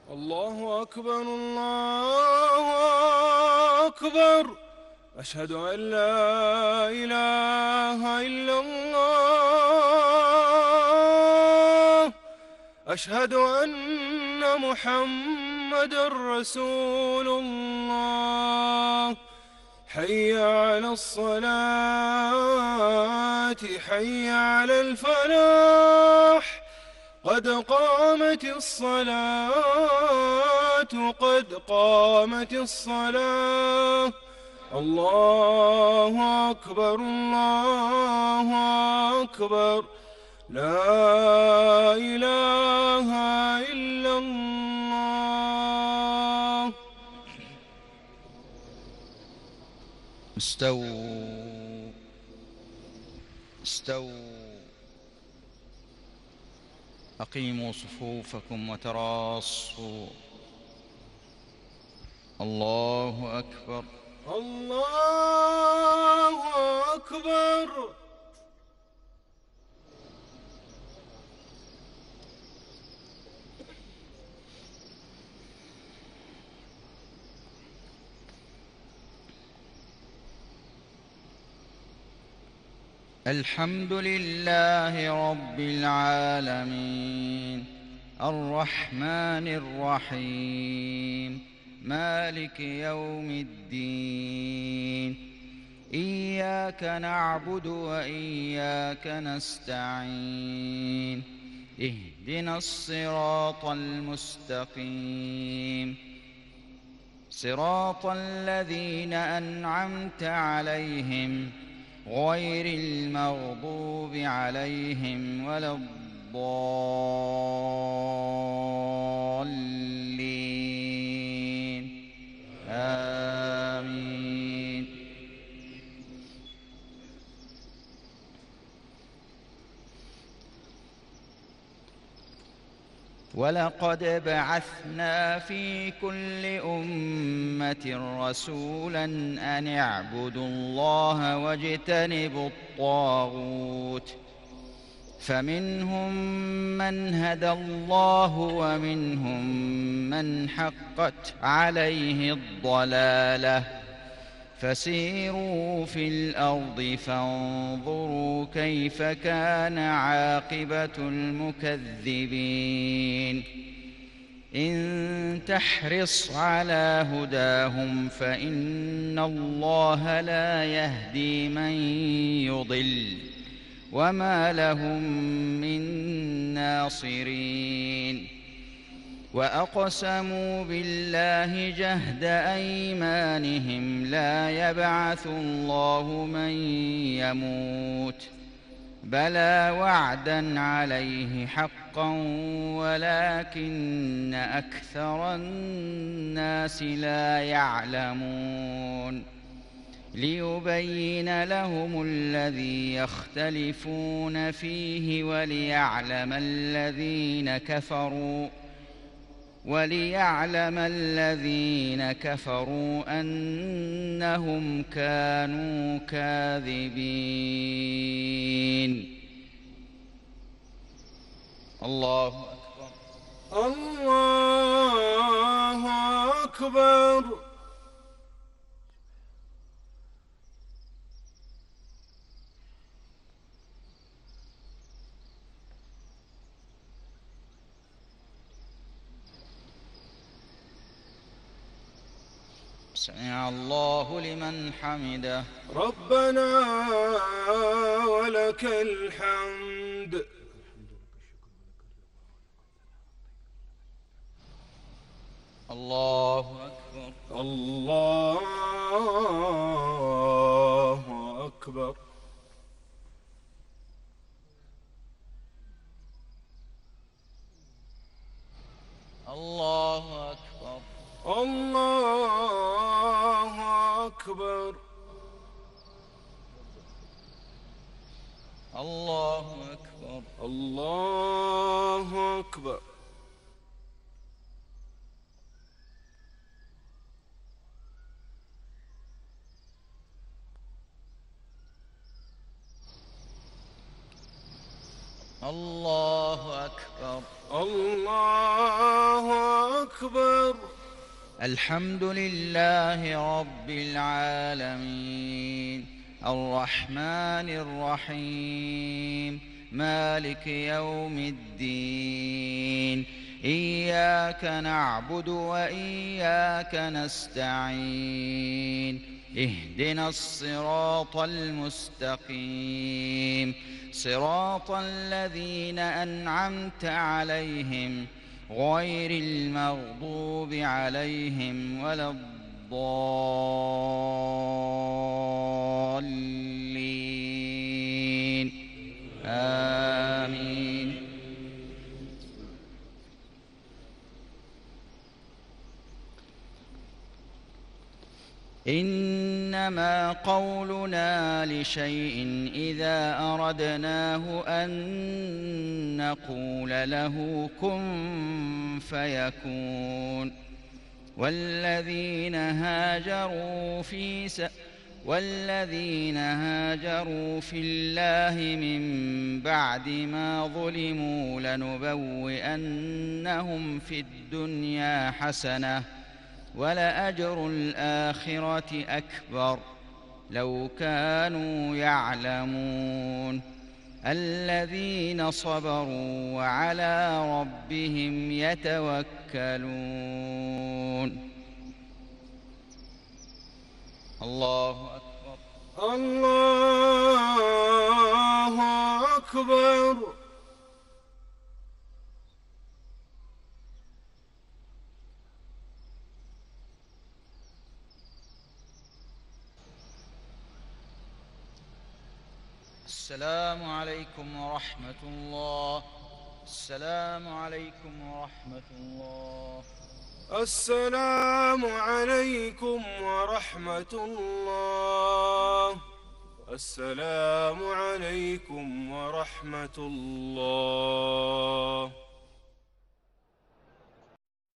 الله أكبر الله أكبر. أشهد أن لا إله إلا الله. أشهد أن محمدًا رسول الله. حي على الصلاة حي على الفلاح. قد قامت الصلاة قد قامت الصلاة. الله أكبر الله أكبر. لا إله إلا الله. استووا استووا. أقيموا صفوفكم وتراصوا. الله أكبر الله أكبر. الحمد لله رب العالمين الرحمن الرحيم مالك يوم الدين. إياك نعبد وإياك نستعين. اهدنا الصراط المستقيم صراط الذين أنعمت عليهم غير المغضوب عليهم ولا الضالين. آمين. ولقد بعثنا في كل أمة رسولا أن اعبدوا الله واجتنبوا الطاغوت فمنهم من هدى الله ومنهم من حقت عليه الضلالة. فسيروا في الأرض فانظروا كيف كان عاقبة المكذبين. إن تحرص على هداهم فإن الله لا يهدي من يضل وما لهم من ناصرين. وأقسموا بالله جهد أيمانهم لا يبعث الله من يموت بلى وعدا عليه حقا ولكن أكثر الناس لا يعلمون. ليبين لهم الذي يختلفون فيه وليعلم الذين كفروا أنهم كانوا كاذبين. الله أكبر الله أكبر. سمع الله لمن حمده. ربنا ولك الحمد. الله أكبر الله أكبر. الله أكبر الله أكبر. الله أكبر الله أكبر. الله أكبر الله أكبر. الحمد لله رب العالمين، الرحمن الرحيم، مالك يوم الدين. إياك نعبد وإياك نستعين. اهدنا الصراط المستقيم، صراط الذين أنعمت عليهم غير المغضوب عليهم ولا الضالين. آمين. إنما قولنا لشيء إذا أردناه أن نقول له كن فيكون. والذين هاجروا في الله من بعد ما ظلموا لنبوئنهم في الدنيا حسنة ولأجر الآخرة أكبر لو كانوا يعلمون. الذين صبروا وعلى ربهم يتوكلون. الله أكبر. الله أكبر. السلام عليكم ورحمة الله. السلام عليكم ورحمة الله. السلام عليكم ورحمة الله. السلام عليكم ورحمة الله.